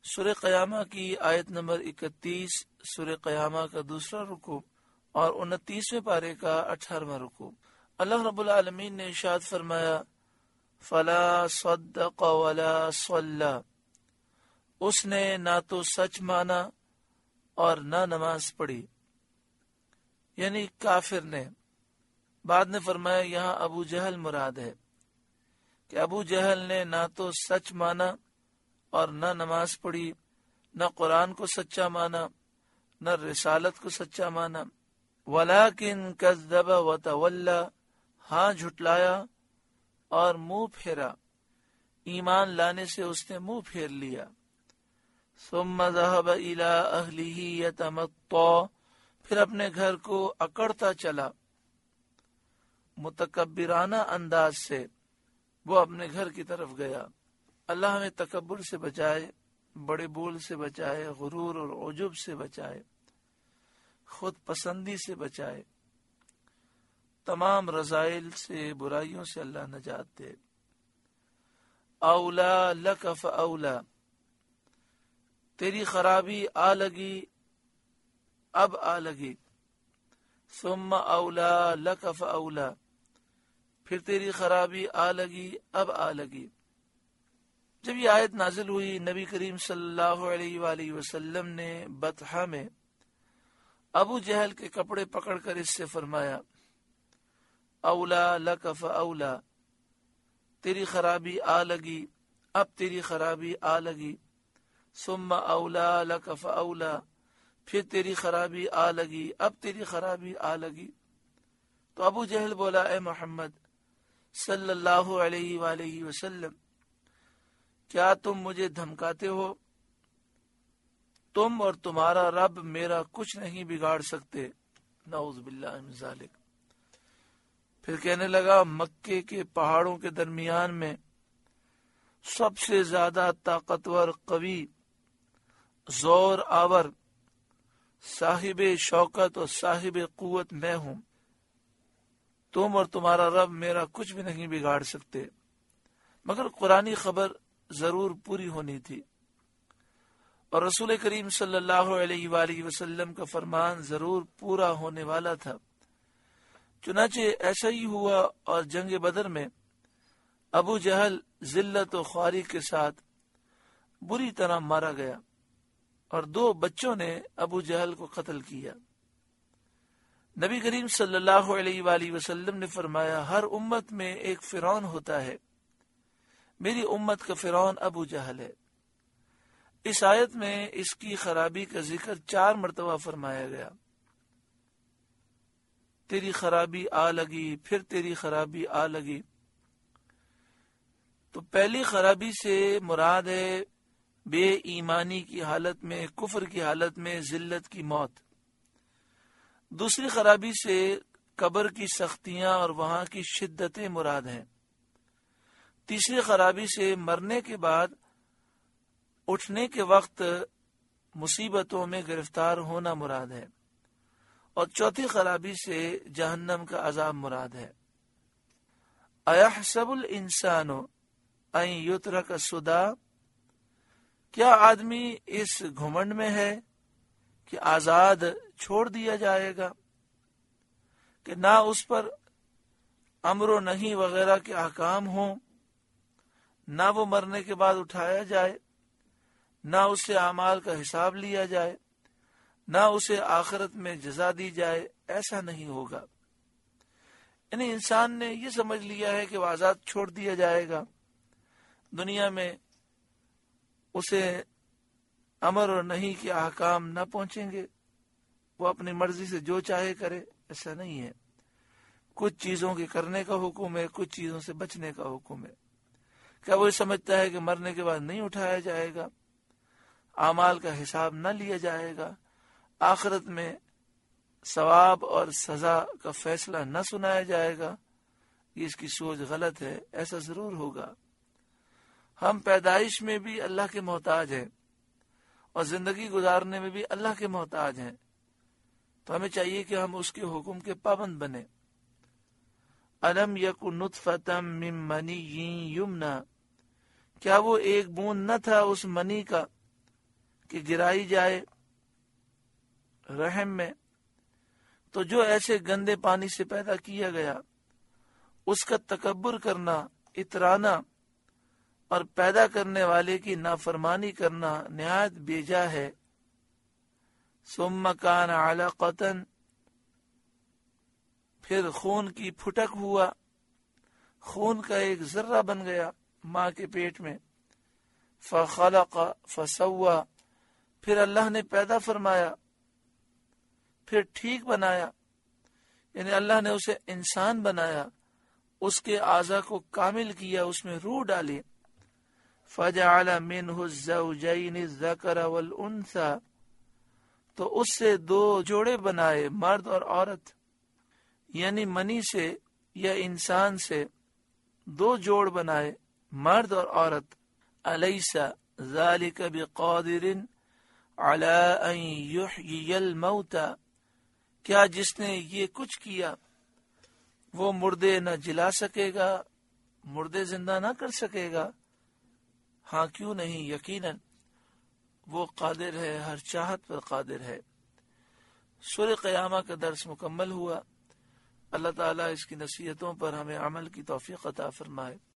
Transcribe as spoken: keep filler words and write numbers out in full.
سورہ قیامہ کی آیت نمبر اکتیس، سورہ قیامہ کا دوسرا رکوع اور انتیسویں پارے کا اٹھارہواں رکوع۔ اللہ رب العالمین نے ارشاد فرمایا فلا صدق ولا صلی، اس نے نہ تو سچ مانا اور نہ نماز پڑھی، یعنی کافر نے۔ بعد نے فرمایا یہاں ابو جہل مراد ہے کہ ابو جہل نے نہ تو سچ مانا اور نہ نماز پڑھی، نہ قرآن کو سچا مانا، نہ رسالت کو سچا مانا۔ ولیکن کذب وتولی، ہاں جھٹلایا اور منہ پھیرا، ایمان لانے سے اس نے منہ پھیر لیا۔ ثم ذهب الى اهله يتمطى، پھر اپنے گھر کو اکڑتا چلا، متکبرانہ انداز سے وہ اپنے گھر کی طرف گیا۔ اللہ ہمیں تکبر سے بچائے، بڑے بول سے بچائے، غرور اور عجب سے بچائے، خود پسندی سے بچائے، تمام رذائل سے، برائیوں سے اللہ نجات دے۔ اولا لک فاولا، تیری خرابی آ لگی اب آ لگی۔ ثم اولا لک فاولا، پھر تیری خرابی آ لگی اب آ لگی۔ جب یہ آیت نازل ہوئی، نبی کریم صلی اللہ علیہ وآلہ وسلم نے بطحہ میں ابو جہل کے کپڑے پکڑ کر اس سے فرمایا اولا لک فاولا، تیری خرابی آ لگی اب تیری خرابی آ لگی۔ ثم اولا لک فاولا، پھر تیری خرابی آ لگی اب تیری خرابی آ لگی۔ تو ابو جہل بولا اے محمد صلی اللہ علیہ وآلہ وسلم، کیا تم مجھے دھمکاتے ہو؟ تم اور تمہارا رب میرا کچھ نہیں بگاڑ سکتے، نعوذ باللہ من ذالک۔ پھر کہنے لگا مکے کے پہاڑوں کے درمیان میں سب سے زیادہ طاقتور، قوی، زور آور، صاحب شوکت اور صاحب قوت میں ہوں، تم اور تمہارا رب میرا کچھ بھی نہیں بگاڑ سکتے۔ مگر قرآنی خبر ضرور پوری ہونی تھی اور رسول کریم صلی اللہ علیہ وآلہ وسلم کا فرمان ضرور پورا ہونے والا تھا۔ چنانچہ ایسا ہی ہوا اور جنگ بدر میں ابو جہل ذلت و خواری کے ساتھ بری طرح مارا گیا اور دو بچوں نے ابو جہل کو قتل کیا۔ نبی کریم صلی اللہ علیہ وآلہ وسلم نے فرمایا ہر امت میں ایک فرعون ہوتا ہے، میری امت کا فرعون ابو جہل ہے۔ اس آیت میں اس کی خرابی کا ذکر چار مرتبہ فرمایا گیا، تیری خرابی آ لگی، پھر تیری خرابی آ لگی۔ تو پہلی خرابی سے مراد ہے بے ایمانی کی حالت میں، کفر کی حالت میں ذلت کی موت۔ دوسری خرابی سے قبر کی سختیاں اور وہاں کی شدتیں مراد ہیں۔ تیسری خرابی سے مرنے کے بعد اٹھنے کے وقت مصیبتوں میں گرفتار ہونا مراد ہے، اور چوتھی خرابی سے جہنم کا عذاب مراد ہے۔ اَيَحْسَبُ الْإِنسَانُ أَن يُتْرَكَ سُدًى، کیا آدمی اس گھمنڈ میں ہے کہ آزاد چھوڑ دیا جائے گا، کہ نہ اس پر امر و نہی وغیرہ کے احکام ہوں، نہ وہ مرنے کے بعد اٹھایا جائے، نہ اسے اعمال کا حساب لیا جائے، نہ اسے آخرت میں جزا دی جائے۔ ایسا نہیں ہوگا۔ یعنی انسان نے یہ سمجھ لیا ہے کہ وہ آزاد چھوڑ دیا جائے گا، دنیا میں اسے امر اور نہیں کے احکام نہ پہنچیں گے، وہ اپنی مرضی سے جو چاہے کرے۔ ایسا نہیں ہے، کچھ چیزوں کے کرنے کا حکم ہے، کچھ چیزوں سے بچنے کا حکم ہے۔ کیا وہ سمجھتا ہے کہ مرنے کے بعد نہیں اٹھایا جائے گا، اعمال کا حساب نہ لیا جائے گا، آخرت میں ثواب اور سزا کا فیصلہ نہ سنایا جائے گا؟ یہ اس کی سوچ غلط ہے۔ ایسا ضرور ہوگا۔ ہم پیدائش میں بھی اللہ کے محتاج ہیں اور زندگی گزارنے میں بھی اللہ کے محتاج ہیں، تو ہمیں چاہیے کہ ہم اس کے حکم کے پابند بنیں۔ الم یکن نطفۃ من منی یمنی، کیا وہ ایک بوند نہ تھا اس منی کا کہ گرائی جائے رحم میں، تو جو ایسے گندے پانی سے پیدا کیا گیا اس کا تکبر کرنا، اترانا اور پیدا کرنے والے کی نافرمانی کرنا نہایت بیجا ہے۔ ثم کان علقۃ، پھر خون کی پھٹک ہوا، خون کا ایک ذرہ بن گیا ماں کے پیٹ میں۔ فخلق فسوى، پھر اللہ نے پیدا فرمایا، پھر ٹھیک بنایا، یعنی اللہ نے اسے انسان بنایا، اس کے اعضاء کو کامل کیا، اس میں روح ڈالی۔ فجعل منه الزوجين الذكر والانثى، تو اس سے دو جوڑے بنائے، مرد اور عورت، یعنی منی سے یا انسان سے دو جوڑ بنائے، مرد اور عورت۔ الیس ذلک بقادر علی ان یحیی الموتى، کیا جس نے یہ کچھ کیا وہ مردے نہ جلا سکے گا، مردے زندہ نہ کر سکے گا؟ ہاں کیوں نہیں، یقیناً وہ قادر ہے، ہر چاہت پر قادر ہے۔ سورہ قیامہ کا درس مکمل ہوا۔ اللہ تعالیٰ اس کی نصیحتوں پر ہمیں عمل کی توفیق عطا فرمائے۔